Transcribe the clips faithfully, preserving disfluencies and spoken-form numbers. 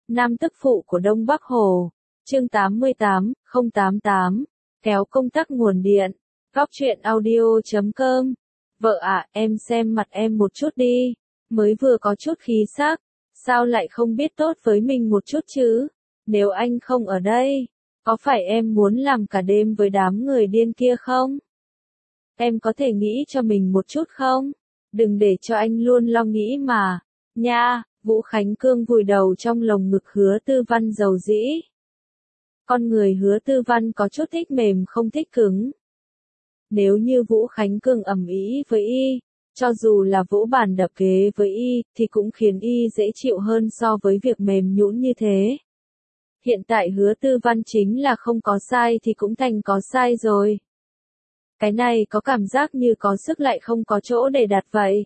Nam tức phụ của Đông Bắc Hồ. Chương tám mươi tám, không tám tám. Kéo công tắc nguồn điện. Góc truyện audio chấm com. Vợ ạ, em xem mặt em một chút đi. Mới vừa có chút khí sắc. Sao lại không biết tốt với mình một chút chứ? Nếu anh không ở đây, có phải em muốn làm cả đêm với đám người điên kia không? Em có thể nghĩ cho mình một chút không? Đừng để cho anh luôn lo nghĩ mà. Nha, Vũ Khánh Cương vùi đầu trong lồng ngực Hứa Tư Văn dầu dĩ. Con người Hứa Tư Văn có chút thích mềm không thích cứng. Nếu như Vũ Khánh Cương ầm ĩ với y, cho dù là vỗ bàn đập ghế với y, thì cũng khiến y dễ chịu hơn so với việc mềm nhũn như thế. Hiện tại Hứa Tư Văn chính là không có sai thì cũng thành có sai rồi. Cái này có cảm giác như có sức lại không có chỗ để đặt vậy.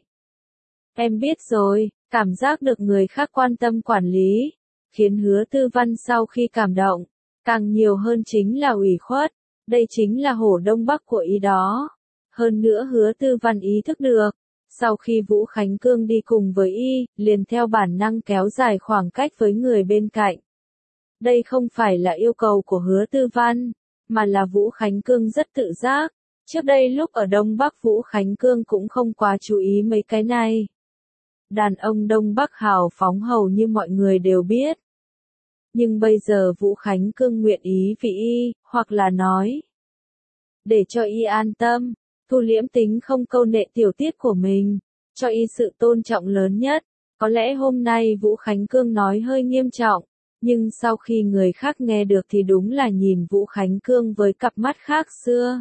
Em biết rồi, cảm giác được người khác quan tâm quản lý, khiến Hứa Tư Văn sau khi cảm động, càng nhiều hơn chính là ủy khuất, đây chính là hổ Đông Bắc của y đó. Hơn nữa Hứa Tư Văn ý thức được, sau khi Vũ Khánh Cương đi cùng với y, liền theo bản năng kéo dài khoảng cách với người bên cạnh. Đây không phải là yêu cầu của Hứa Tư Văn, mà là Vũ Khánh Cương rất tự giác. Trước đây lúc ở Đông Bắc Vũ Khánh Cương cũng không quá chú ý mấy cái này. Đàn ông Đông Bắc hào phóng hầu như mọi người đều biết. Nhưng bây giờ Vũ Khánh Cương nguyện ý vì y, hoặc là nói, để cho y an tâm, thu liễm tính không câu nệ tiểu tiết của mình, cho y sự tôn trọng lớn nhất. Có lẽ hôm nay Vũ Khánh Cương nói hơi nghiêm trọng, nhưng sau khi người khác nghe được thì đúng là nhìn Vũ Khánh Cương với cặp mắt khác xưa.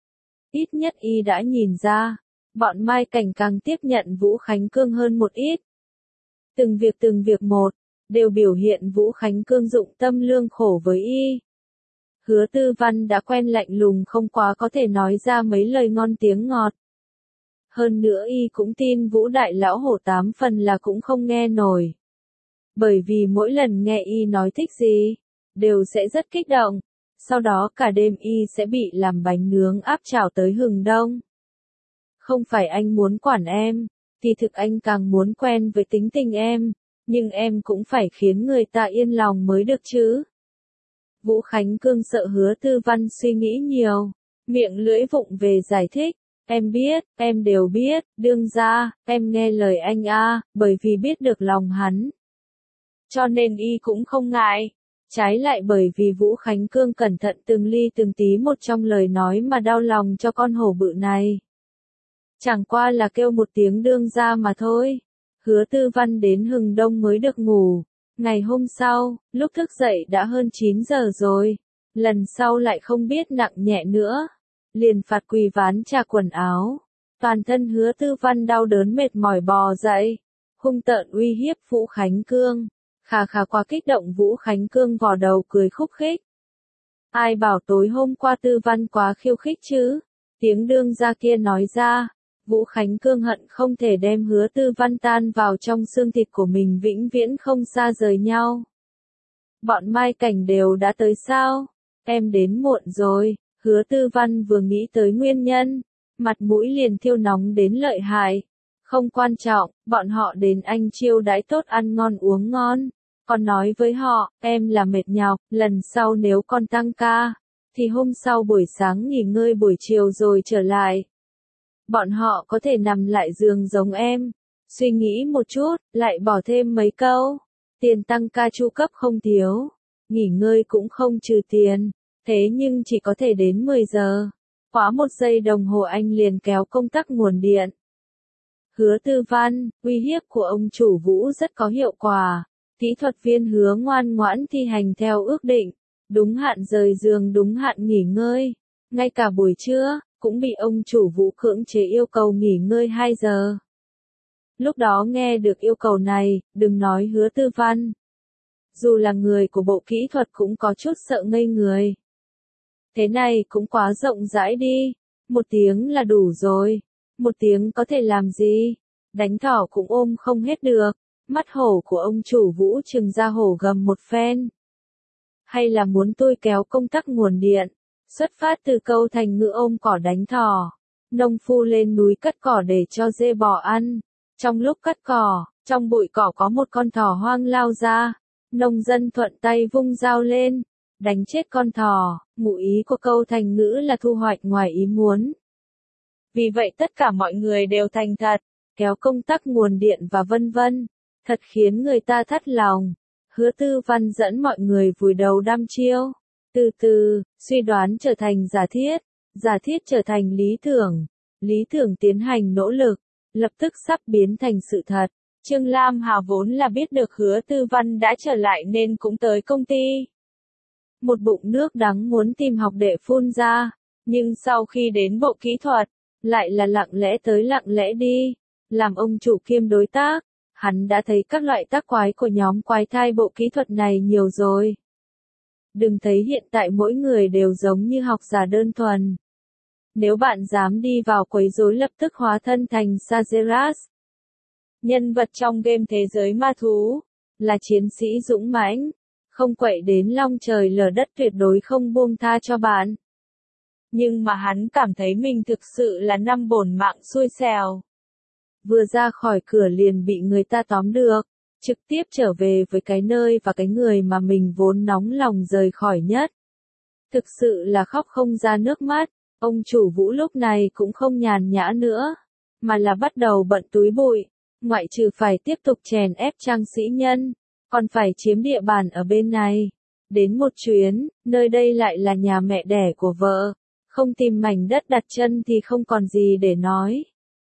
Ít nhất y đã nhìn ra, bọn Mai Cảnh càng tiếp nhận Vũ Khánh Cương hơn một ít. Từng việc từng việc một, đều biểu hiện Vũ Khánh Cương dụng tâm lương khổ với y. Hứa Tư Văn đã quen lạnh lùng không quá có thể nói ra mấy lời ngon tiếng ngọt. Hơn nữa y cũng tin Vũ Đại Lão Hổ tám phần là cũng không nghe nổi. Bởi vì mỗi lần nghe y nói thích gì, đều sẽ rất kích động. Sau đó cả đêm y sẽ bị làm bánh nướng áp chảo tới hừng đông. Không phải anh muốn quản em, thì thực anh càng muốn quen với tính tình em, nhưng em cũng phải khiến người ta yên lòng mới được chứ. Vũ Khánh Cương sợ Hứa Tư Văn suy nghĩ nhiều, miệng lưỡi vụng về giải thích. Em biết, em đều biết, đương ra, em nghe lời anh a, bởi vì biết được lòng hắn. Cho nên y cũng không ngại. Trái lại bởi vì Vũ Khánh Cương cẩn thận từng ly từng tí một trong lời nói mà đau lòng cho con hổ bự này. Chẳng qua là kêu một tiếng đương ra mà thôi. Hứa Tư Văn đến hừng đông mới được ngủ. Ngày hôm sau, lúc thức dậy đã hơn chín giờ rồi. Lần sau lại không biết nặng nhẹ nữa. Liền phạt quỳ ván trà quần áo. Toàn thân Hứa Tư Văn đau đớn mệt mỏi bò dậy. Hung tợn uy hiếp Vũ Khánh Cương. Khà khà quá kích động Vũ Khánh Cương vò đầu cười khúc khích. Ai bảo tối hôm qua Tư Văn quá khiêu khích chứ? Tiếng đương gia kia nói ra. Vũ Khánh Cương hận không thể đem Hứa Tư Văn tan vào trong xương thịt của mình vĩnh viễn không xa rời nhau. Bọn Mai Cảnh đều đã tới sao? Em đến muộn rồi. Hứa Tư Văn vừa nghĩ tới nguyên nhân, mặt mũi liền thiêu nóng đến lợi hại. Không quan trọng, bọn họ đến anh chiêu đãi tốt ăn ngon uống ngon. Còn nói với họ, em là mệt nhọc, lần sau nếu con tăng ca, thì hôm sau buổi sáng nghỉ ngơi buổi chiều rồi trở lại. Bọn họ có thể nằm lại giường giống em. Suy nghĩ một chút, lại bỏ thêm mấy câu. Tiền tăng ca chu cấp không thiếu, nghỉ ngơi cũng không trừ tiền. Thế nhưng chỉ có thể đến mười giờ. Quá một giây đồng hồ anh liền kéo công tắc nguồn điện. Hứa Tư Văn, uy hiếp của ông chủ Vũ rất có hiệu quả. Kỹ thuật viên Hứa ngoan ngoãn thi hành theo ước định. Đúng hạn rời giường đúng hạn nghỉ ngơi. Ngay cả buổi trưa, cũng bị ông chủ Vũ cưỡng chế yêu cầu nghỉ ngơi hai giờ. Lúc đó nghe được yêu cầu này, đừng nói Hứa Tư Văn. Dù là người của bộ kỹ thuật cũng có chút sợ ngây người. Thế này cũng quá rộng rãi đi. Một tiếng là đủ rồi. Một tiếng có thể làm gì? Đánh thỏ cũng ôm không hết được. Mắt hổ của ông chủ Vũ trừng ra hổ gầm một phen. Hay là muốn tôi kéo công tắc nguồn điện? Xuất phát từ câu thành ngữ ôm cỏ đánh thỏ. Nông phu lên núi cắt cỏ để cho dê bò ăn. Trong lúc cắt cỏ, trong bụi cỏ có một con thỏ hoang lao ra. Nông dân thuận tay vung dao lên, đánh chết con thỏ, ngụ ý của câu thành ngữ là thu hoạch ngoài ý muốn. Vì vậy tất cả mọi người đều thành thật, kéo công tắc nguồn điện và vân vân, thật khiến người ta thất lòng. Hứa Tư Văn dẫn mọi người vùi đầu đăm chiêu, từ từ, suy đoán trở thành giả thiết, giả thiết trở thành lý tưởng, lý tưởng tiến hành nỗ lực, lập tức sắp biến thành sự thật. Trương Lam Hà vốn là biết được Hứa Tư Văn đã trở lại nên cũng tới công ty. Một bụng nước đắng muốn tìm học đệ phun ra, nhưng sau khi đến bộ kỹ thuật, lại là lặng lẽ tới lặng lẽ đi, làm ông chủ kiêm đối tác, hắn đã thấy các loại tác quái của nhóm quái thai bộ kỹ thuật này nhiều rồi. Đừng thấy hiện tại mỗi người đều giống như học giả đơn thuần. Nếu bạn dám đi vào quấy rối lập tức hóa thân thành Sageras. Nhân vật trong game thế giới ma thú, là chiến sĩ dũng mãnh, không quậy đến long trời lở đất tuyệt đối không buông tha cho bạn. Nhưng mà hắn cảm thấy mình thực sự là năm bổn mạng xui xẻo. Vừa ra khỏi cửa liền bị người ta tóm được, trực tiếp trở về với cái nơi và cái người mà mình vốn nóng lòng rời khỏi nhất. Thực sự là khóc không ra nước mắt, ông chủ Vũ lúc này cũng không nhàn nhã nữa, mà là bắt đầu bận túi bụi, ngoại trừ phải tiếp tục chèn ép Trang Sĩ Nhân, còn phải chiếm địa bàn ở bên này. Đến một chuyến, nơi đây lại là nhà mẹ đẻ của vợ, không tìm mảnh đất đặt chân thì không còn gì để nói.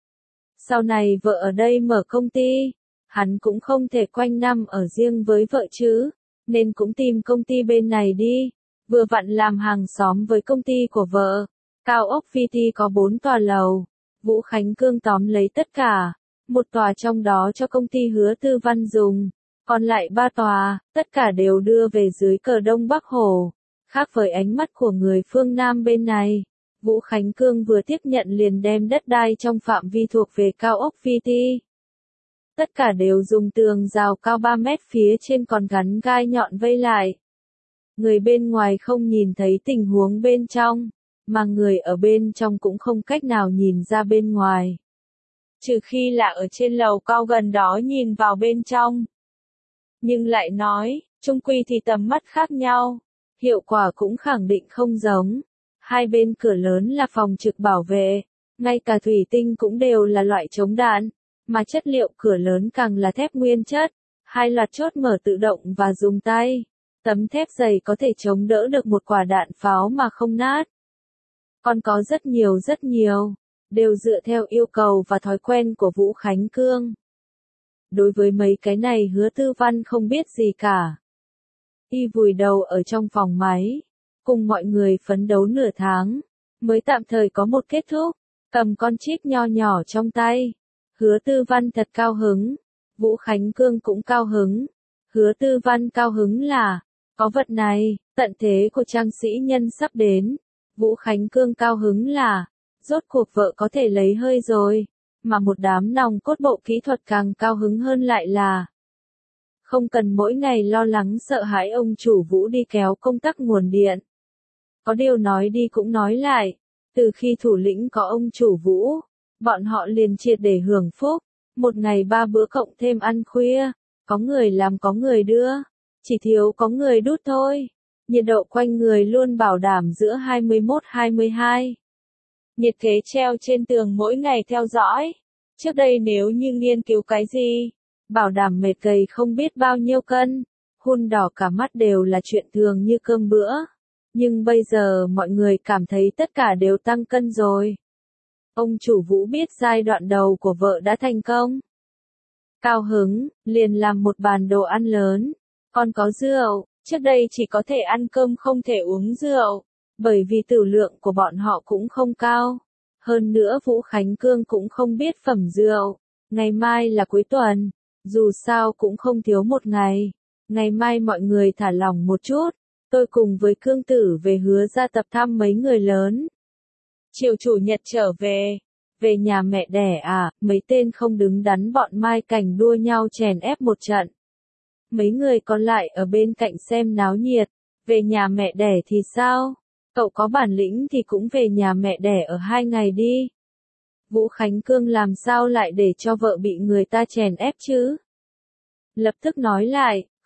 Sau này vợ ở đây mở công ty, hắn cũng không thể quanh năm ở riêng với vợ chứ, nên cũng tìm công ty bên này đi, vừa vặn làm hàng xóm với công ty của vợ. Cao ốc vê tê có bốn tòa lầu, Vũ Khánh Cương tóm lấy tất cả, một tòa trong đó cho công ty Hứa Tư Văn dùng, còn lại ba tòa, tất cả đều đưa về dưới cờ Đông Bắc Hồ. Khác với ánh mắt của người phương Nam bên này, Vũ Khánh Cương vừa tiếp nhận liền đem đất đai trong phạm vi thuộc về cao ốc vê tê. Tất cả đều dùng tường rào cao ba mét phía trên còn gắn gai nhọn vây lại. Người bên ngoài không nhìn thấy tình huống bên trong, mà người ở bên trong cũng không cách nào nhìn ra bên ngoài. Trừ khi là ở trên lầu cao gần đó nhìn vào bên trong. Nhưng lại nói, chung quy thì tầm mắt khác nhau, hiệu quả cũng khẳng định không giống. Hai bên cửa lớn là phòng trực bảo vệ, ngay cả thủy tinh cũng đều là loại chống đạn, mà chất liệu cửa lớn càng là thép nguyên chất, hai loạt chốt mở tự động và dùng tay. Tấm thép dày có thể chống đỡ được một quả đạn pháo mà không nát. Còn có rất nhiều rất nhiều, đều dựa theo yêu cầu và thói quen của Vũ Khánh Cương. Đối với mấy cái này Hứa Tư Văn không biết gì cả. Y vùi đầu ở trong phòng máy, cùng mọi người phấn đấu nửa tháng, mới tạm thời có một kết thúc, cầm con chip nho nhỏ trong tay. Hứa Tư Văn thật cao hứng, Vũ Khánh Cương cũng cao hứng. Hứa Tư Văn cao hứng là, có vật này, tận thế của Trang Sĩ Nhân sắp đến. Vũ Khánh Cương cao hứng là, rốt cuộc vợ có thể lấy hơi rồi, mà một đám nòng cốt bộ kỹ thuật càng cao hứng hơn lại là, không cần mỗi ngày lo lắng sợ hãi ông chủ Vũ đi kéo công tắc nguồn điện. Có điều nói đi cũng nói lại, từ khi thủ lĩnh có ông chủ Vũ, bọn họ liền triệt để hưởng phúc, một ngày ba bữa cộng thêm ăn khuya, có người làm có người đưa, chỉ thiếu có người đút thôi. Nhiệt độ quanh người luôn bảo đảm giữa hai mươi mốt hai mươi hai. Nhiệt kế treo trên tường mỗi ngày theo dõi. Trước đây nếu như nghiên cứu cái gì, bảo đảm mệt gầy không biết bao nhiêu cân, hun đỏ cả mắt đều là chuyện thường như cơm bữa. Nhưng bây giờ mọi người cảm thấy tất cả đều tăng cân rồi. Ông chủ Vũ biết giai đoạn đầu của vợ đã thành công. Cao hứng, liền làm một bàn đồ ăn lớn, còn có rượu. Trước đây chỉ có thể ăn cơm không thể uống rượu, bởi vì tửu lượng của bọn họ cũng không cao. Hơn nữa Vũ Khánh Cương cũng không biết phẩm rượu. Ngày mai là cuối tuần, dù sao cũng không thiếu một ngày. Ngày mai mọi người thả lỏng một chút, tôi cùng với Cương Tử về Hứa ra tập thăm mấy người lớn. Chiều chủ nhật trở về, về nhà mẹ đẻ à, mấy tên không đứng đắn bọn Mai Cảnh đua nhau chèn ép một trận. Mấy người còn lại ở bên cạnh xem náo nhiệt, về nhà mẹ đẻ thì sao? Cậu có bản lĩnh thì cũng về nhà mẹ đẻ ở hai ngày đi. Vũ Khánh Cương làm sao lại để cho vợ bị người ta chèn ép chứ? Lập tức nói lại,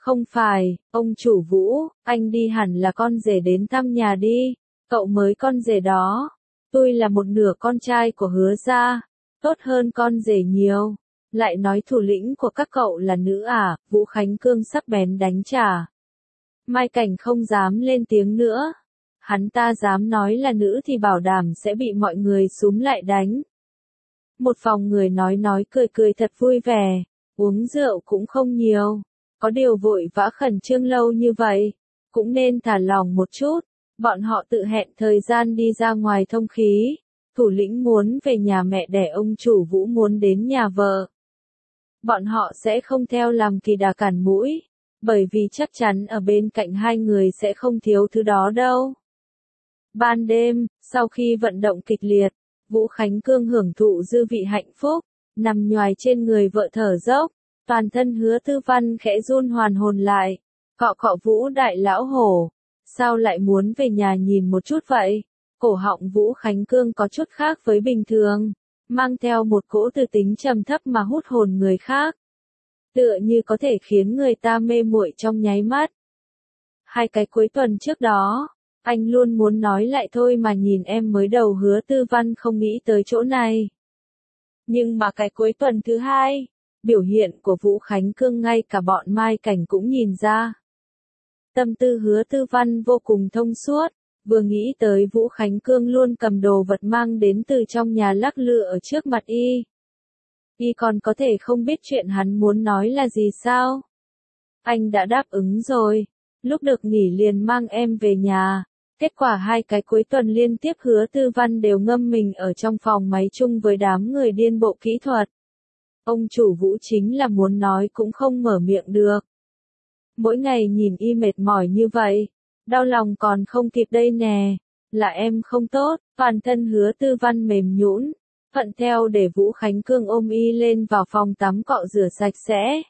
Không phải, ông chủ Vũ, anh đi hẳn là con rể đến thăm nhà đi, cậu mới con rể đó. Tôi là một nửa con trai của Hứa gia, tốt hơn con rể nhiều. Lại nói thủ lĩnh của các cậu là nữ à, Vũ Khánh Cương sắc bén đánh trả. Mai Cảnh không dám lên tiếng nữa. Hắn ta dám nói là nữ thì bảo đảm sẽ bị mọi người xúm lại đánh. Một phòng người nói nói cười cười thật vui vẻ, uống rượu cũng không nhiều. Có điều vội vã khẩn trương lâu như vậy, cũng nên thả lỏng một chút. Bọn họ tự hẹn thời gian đi ra ngoài thông khí. Thủ lĩnh muốn về nhà mẹ đẻ, ông chủ Vũ muốn đến nhà vợ. Bọn họ sẽ không theo làm kỳ đà cản mũi, bởi vì chắc chắn ở bên cạnh hai người sẽ không thiếu thứ đó đâu. Ban đêm, sau khi vận động kịch liệt, Vũ Khánh Cương hưởng thụ dư vị hạnh phúc, nằm nhoài trên người vợ thở dốc, toàn thân Hứa Tư Văn khẽ run hoàn hồn lại, cọ cọ Vũ đại lão hổ, sao lại muốn về nhà nhìn một chút vậy? Cổ họng Vũ Khánh Cương có chút khác với bình thường, mang theo một cỗ từ tính trầm thấp mà hút hồn người khác. Tựa như có thể khiến người ta mê muội trong nháy mắt. Hai cái cuối tuần trước đó, anh luôn muốn nói lại thôi mà nhìn em mới đầu Hứa Tư Văn không nghĩ tới chỗ này. Nhưng mà cái cuối tuần thứ hai, biểu hiện của Vũ Khánh Cương ngay cả bọn Mai Cảnh cũng nhìn ra. Tâm tư Hứa Tư Văn vô cùng thông suốt, vừa nghĩ tới Vũ Khánh Cương luôn cầm đồ vật mang đến từ trong nhà lắc lư ở trước mặt y. Y còn có thể không biết chuyện hắn muốn nói là gì sao? Anh đã đáp ứng rồi, lúc được nghỉ liền mang em về nhà. Kết quả hai cái cuối tuần liên tiếp Hứa Tư Văn đều ngâm mình ở trong phòng máy chung với đám người điên bộ kỹ thuật. Ông chủ Vũ chính là muốn nói cũng không mở miệng được. Mỗi ngày nhìn y mệt mỏi như vậy, đau lòng còn không kịp đây nè, là em không tốt, toàn thân Hứa Tư Văn mềm nhũn, thuận theo để Vũ Khánh Cương ôm y lên vào phòng tắm cọ rửa sạch sẽ.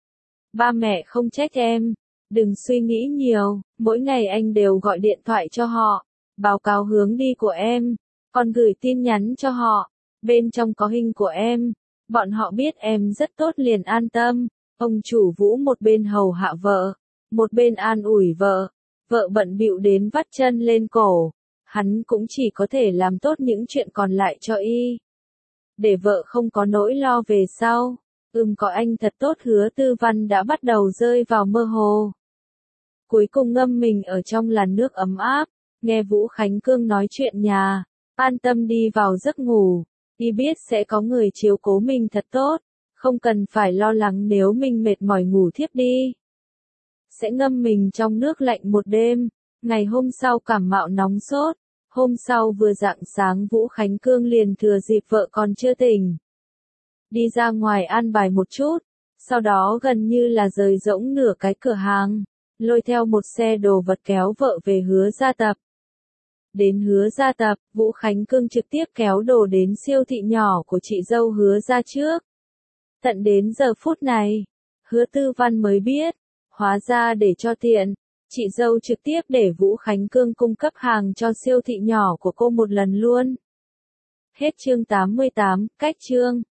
Ba mẹ không trách em, đừng suy nghĩ nhiều, mỗi ngày anh đều gọi điện thoại cho họ, báo cáo hướng đi của em, còn gửi tin nhắn cho họ, bên trong có hình của em, bọn họ biết em rất tốt liền an tâm. Ông chủ Vũ một bên hầu hạ vợ, một bên an ủi vợ, vợ bận bịu đến vắt chân lên cổ, hắn cũng chỉ có thể làm tốt những chuyện còn lại cho y. Để vợ không có nỗi lo về sau, ừm có anh thật tốt. Hứa Tư Văn đã bắt đầu rơi vào mơ hồ. Cuối cùng ngâm mình ở trong làn nước ấm áp, nghe Vũ Khánh Cương nói chuyện nhà, an tâm đi vào giấc ngủ, y biết sẽ có người chiếu cố mình thật tốt. Không cần phải lo lắng nếu mình mệt mỏi ngủ thiếp đi. Sẽ ngâm mình trong nước lạnh một đêm, ngày hôm sau cảm mạo nóng sốt, hôm sau vừa rạng sáng Vũ Khánh Cương liền thừa dịp vợ còn chưa tỉnh. Đi ra ngoài an bài một chút, sau đó gần như là rời rỗng nửa cái cửa hàng, lôi theo một xe đồ vật kéo vợ về Hứa gia tập. Đến Hứa gia tập, Vũ Khánh Cương trực tiếp kéo đồ đến siêu thị nhỏ của chị dâu Hứa gia trước. Tận đến giờ phút này, Hứa Tư Văn mới biết, hóa ra để cho tiện, chị dâu trực tiếp để Vũ Khánh Cương cung cấp hàng cho siêu thị nhỏ của cô một lần luôn. Hết chương tám mươi tám, cách chương.